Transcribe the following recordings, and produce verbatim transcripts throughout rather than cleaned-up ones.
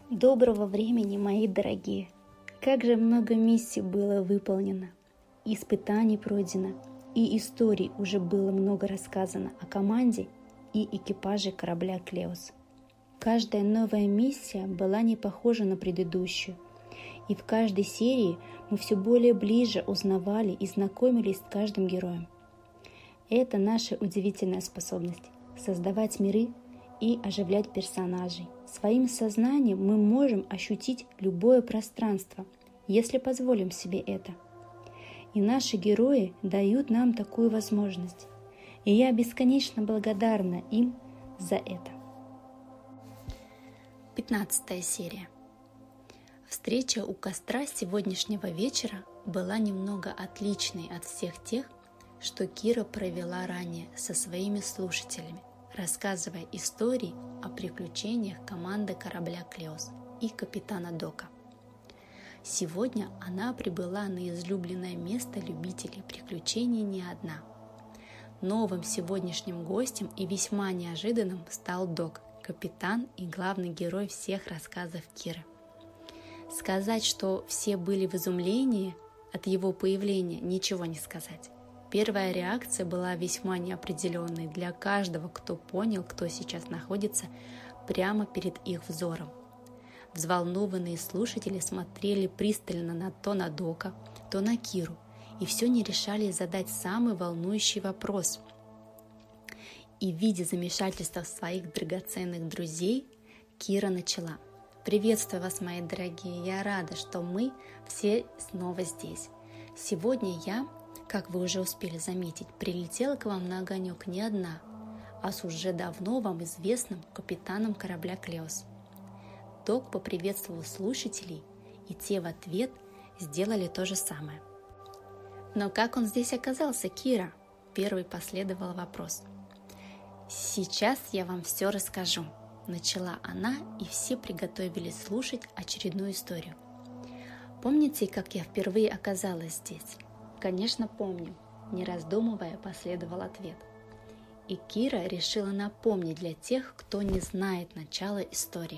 Доброго времени, мои дорогие! Как же много миссий было выполнено, испытаний пройдено, и историй уже было много рассказано о команде и экипаже корабля «Клеос». Каждая новая миссия была не похожа на предыдущую, и в каждой серии мы все более ближе узнавали и знакомились с каждым героем. Это наша удивительная способность – создавать миры и оживлять персонажей. Своим сознанием мы можем ощутить любое пространство, если позволим себе это. И наши герои дают нам такую возможность. И я бесконечно благодарна им за это. Пятнадцатая серия. Встреча у костра сегодняшнего вечера была немного отличной от всех тех, что Кира провела ранее со своими слушателями, рассказывая истории о приключениях команды корабля «Клеос» и капитана Дока. Сегодня она прибыла на излюбленное место любителей приключений не одна. Новым сегодняшним гостем и весьма неожиданным стал Док, капитан и главный герой всех рассказов Киры. Сказать, что все были в изумлении от его появления, ничего не сказать. Первая реакция была весьма неопределенной для каждого, кто понял, кто сейчас находится прямо перед их взором. Взволнованные слушатели смотрели пристально на то на Дока, то на Киру, и все не решались задать самый волнующий вопрос. И, видя замешательство своих драгоценных друзей, Кира начала. «Приветствую вас, мои дорогие, я рада, что мы все снова здесь. Сегодня я, как вы уже успели заметить, прилетела к вам на огонек не одна, а с уже давно вам известным капитаном корабля «Клеос». Док поприветствовал слушателей, и те в ответ сделали то же самое. «Но как он здесь оказался, Кира?» – первый последовал вопрос. «Сейчас я вам все расскажу», – начала она, и все приготовились слушать очередную историю. «Помните, как я впервые оказалась здесь?» «Конечно, помню», – не раздумывая последовал ответ. И Кира решила напомнить для тех, кто не знает начала истории.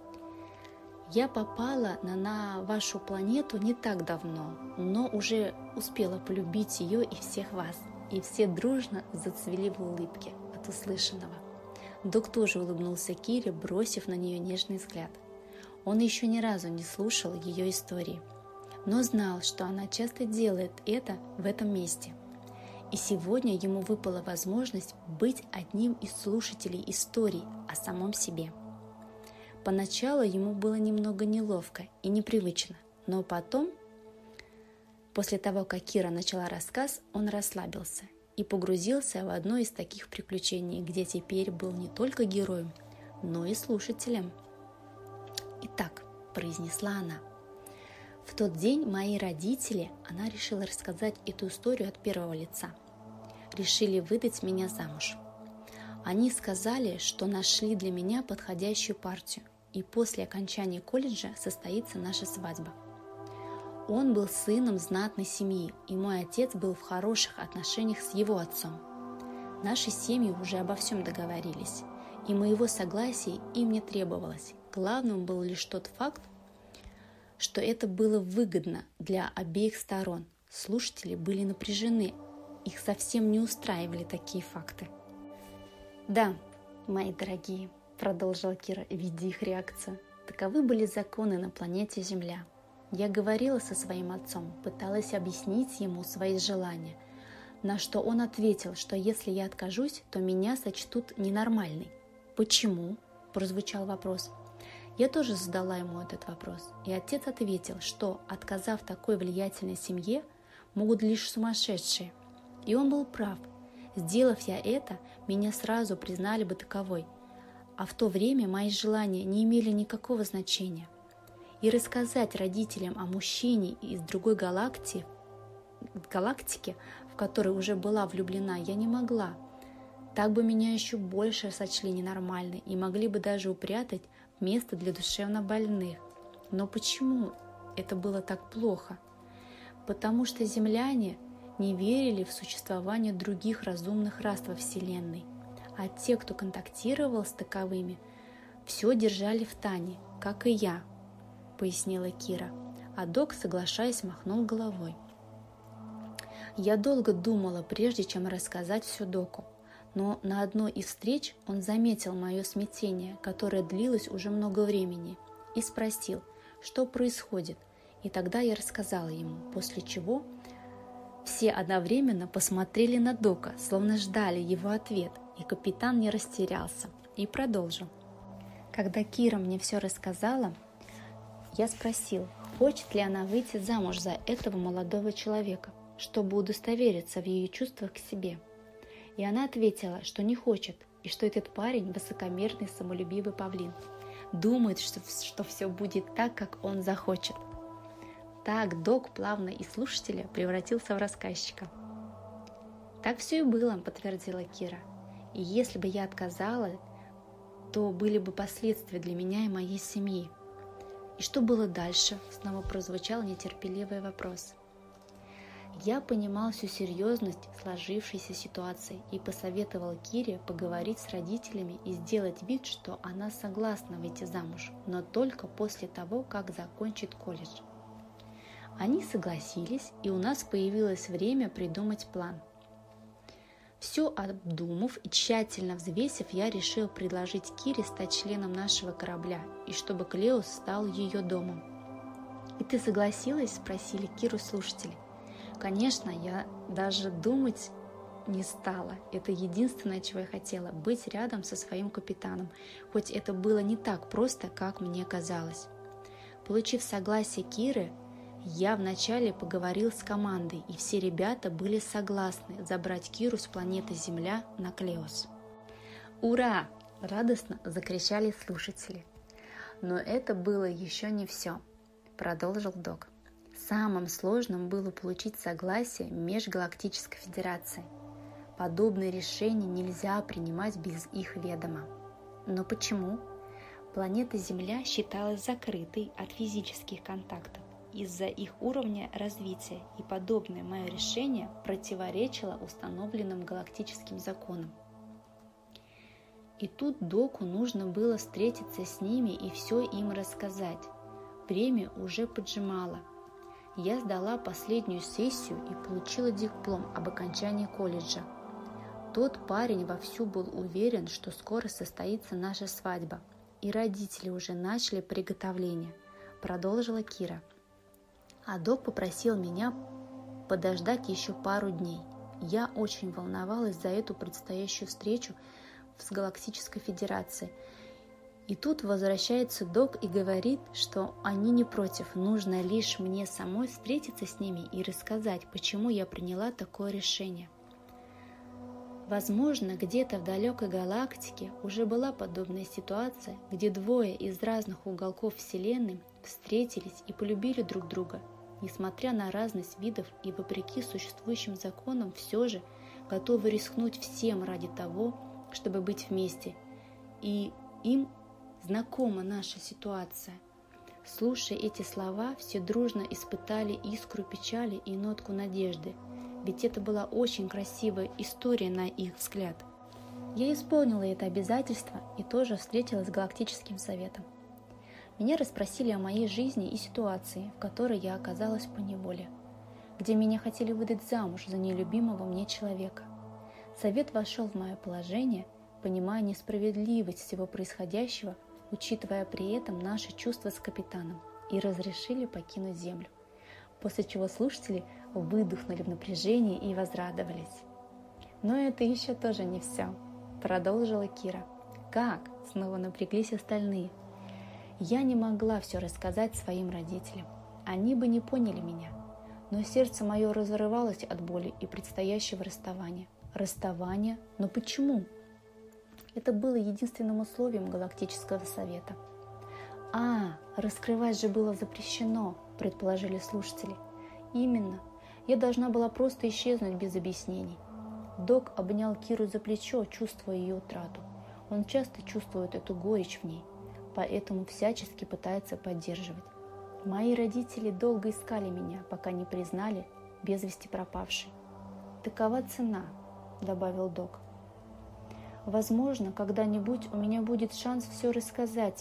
«Я попала на, на вашу планету не так давно, но уже успела полюбить ее и всех вас». И все дружно зацвели в улыбке от услышанного. Док тоже улыбнулся Кире, бросив на нее нежный взгляд. Он еще ни разу не слушал ее истории, но знал, что она часто делает это в этом месте. И сегодня ему выпала возможность быть одним из слушателей историй о самом себе. Поначалу ему было немного неловко и непривычно, но потом, после того, как Кира начала рассказ, он расслабился и погрузился в одно из таких приключений, где теперь был не только героем, но и слушателем. «Итак», – произнесла она, – «в тот день мои родители, она решила рассказать эту историю от первого лица, решили выдать меня замуж. Они сказали, что нашли для меня подходящую партию, и после окончания колледжа состоится наша свадьба. Он был сыном знатной семьи, и мой отец был в хороших отношениях с его отцом. Наши семьи уже обо всем договорились, и моего согласия им не требовалось. Главным был лишь тот факт, что это было выгодно для обеих сторон. Слушатели были напряжены, их совсем не устраивали такие факты». «Да, мои дорогие», – продолжила Кира, видя их реакцию, – «таковы были законы на планете Земля. Я говорила со своим отцом, пыталась объяснить ему свои желания, на что он ответил, что если я откажусь, то меня сочтут ненормальной». «Почему?» – прозвучал вопрос. Я тоже задала ему этот вопрос, и отец ответил, что, отказав такой влиятельной семье, могут лишь сумасшедшие. И он был прав. Сделав я это, меня сразу признали бы таковой, а в то время мои желания не имели никакого значения. И рассказать родителям о мужчине из другой галактики, галактики, в которой уже была влюблена, я не могла. Так бы меня еще больше сочли ненормальной и могли бы даже упрятать в место для душевно больных. Но почему это было так плохо? Потому что земляне не верили в существование других разумных рас во Вселенной, а те, кто контактировал с таковыми, все держали в тайне, как и я», — пояснила Кира, а док, соглашаясь, махнул головой. Я долго думала, прежде чем рассказать все доку, но на одной из встреч он заметил мое смятение, которое длилось уже много времени, и спросил, что происходит, и тогда я рассказала ему, после чего все одновременно посмотрели на дока, словно ждали его ответ, и капитан не растерялся и продолжил. Когда Кира мне все рассказала, я спросил, хочет ли она выйти замуж за этого молодого человека, чтобы удостовериться в ее чувствах к себе. И она ответила, что не хочет, и что этот парень высокомерный, самолюбивый павлин. Думает, что, что все будет так, как он захочет. Так док плавно из слушателя превратился в рассказчика. «Так все и было», — подтвердила Кира. «И если бы я отказала, то были бы последствия для меня и моей семьи». «И что было дальше?» — снова прозвучал нетерпеливый вопрос. Я понимал всю серьезность сложившейся ситуации и посоветовал Кире поговорить с родителями и сделать вид, что она согласна выйти замуж, но только после того, как закончит колледж. Они согласились, и у нас появилось время придумать план. Все обдумав и тщательно взвесив, я решил предложить Кире стать членом нашего корабля, и чтобы Клеос стал ее домом. «И ты согласилась?» – спросили Киру слушатели. Конечно, я даже думать не стала. Это единственное, чего я хотела – быть рядом со своим капитаном, хоть это было не так просто, как мне казалось. Получив согласие Киры, я вначале поговорил с командой, и все ребята были согласны забрать Киру с планеты Земля на Клеос. «Ура!» – радостно закричали слушатели. Но это было еще не все, продолжил док. Самым сложным было получить согласие Межгалактической Федерации. Подобные решения нельзя принимать без их ведома. Но почему? Планета Земля считалась закрытой от физических контактов из-за их уровня развития, и подобное мое решение противоречило установленным галактическим законам. И тут доку нужно было встретиться с ними и все им рассказать. Время уже поджимало. Я сдала последнюю сессию и получила диплом об окончании колледжа. Тот парень вовсю был уверен, что скоро состоится наша свадьба, и родители уже начали приготовления, продолжила Кира. А док попросил меня подождать еще пару дней. Я очень волновалась за эту предстоящую встречу с Галактической Федерацией. И тут возвращается док и говорит, что они не против, нужно лишь мне самой встретиться с ними и рассказать, почему я приняла такое решение. Возможно, где-то в далекой галактике уже была подобная ситуация, где двое из разных уголков Вселенной встретились и полюбили друг друга, несмотря на разность видов и вопреки существующим законам все же готовы рискнуть всем ради того, чтобы быть вместе, и им знакома наша ситуация. Слушая эти слова, все дружно испытали искру печали и нотку надежды, ведь это была очень красивая история на их взгляд. Я исполнила это обязательство и тоже встретилась с Галактическим Советом. Меня расспросили о моей жизни и ситуации, в которой я оказалась поневоле, где меня хотели выдать замуж за нелюбимого мне человека. Совет вошел в мое положение, понимая несправедливость всего происходящего, учитывая при этом наши чувства с капитаном, и разрешили покинуть Землю, после чего слушатели выдохнули в напряжении и возрадовались. Но это еще тоже не все, продолжила Кира. Как? Снова напряглись остальные. Я не могла все рассказать своим родителям, они бы не поняли меня, но сердце мое разрывалось от боли и предстоящего расставания. Расставание? Но почему? Это было единственным условием Галактического Совета. «А, раскрывать же было запрещено», – предположили слушатели. «Именно. Я должна была просто исчезнуть без объяснений». Док обнял Киру за плечо, чувствуя ее утрату. Он часто чувствует эту горечь в ней, поэтому всячески пытается поддерживать. «Мои родители долго искали меня, пока не признали без вести пропавшей. Такова цена», – добавил док. «Возможно, когда-нибудь у меня будет шанс все рассказать им,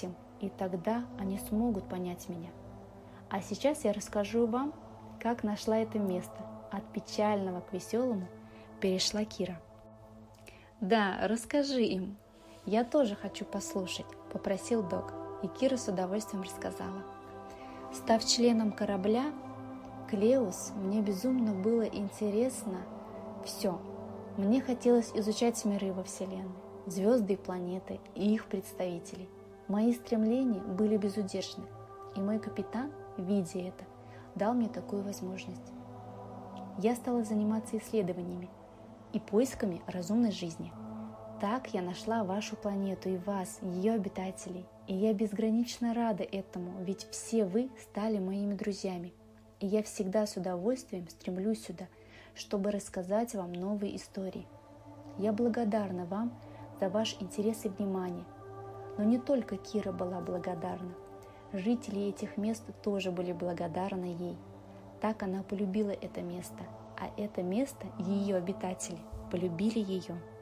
и тогда они смогут понять меня. А сейчас я расскажу вам, как нашла это место. От печального к веселому перешла Кира. «Да, расскажи им. Я тоже хочу послушать», – попросил Дог, и Кира с удовольствием рассказала. Став членом корабля Клеус, мне безумно было интересно все. Мне хотелось изучать миры во Вселенной, звезды и планеты и их представителей. Мои стремления были безудержны, и мой капитан, видя это, дал мне такую возможность. Я стала заниматься исследованиями и поисками разумной жизни. Так я нашла вашу планету и вас, ее обитателей, и я безгранично рада этому, ведь все вы стали моими друзьями, и я всегда с удовольствием стремлюсь сюда, чтобы рассказать вам новые истории. Я благодарна вам за ваш интерес и внимание, но не только Кира была благодарна. Жители этих мест тоже были благодарны ей. Так она полюбила это место, а это место ее обитатели полюбили ее.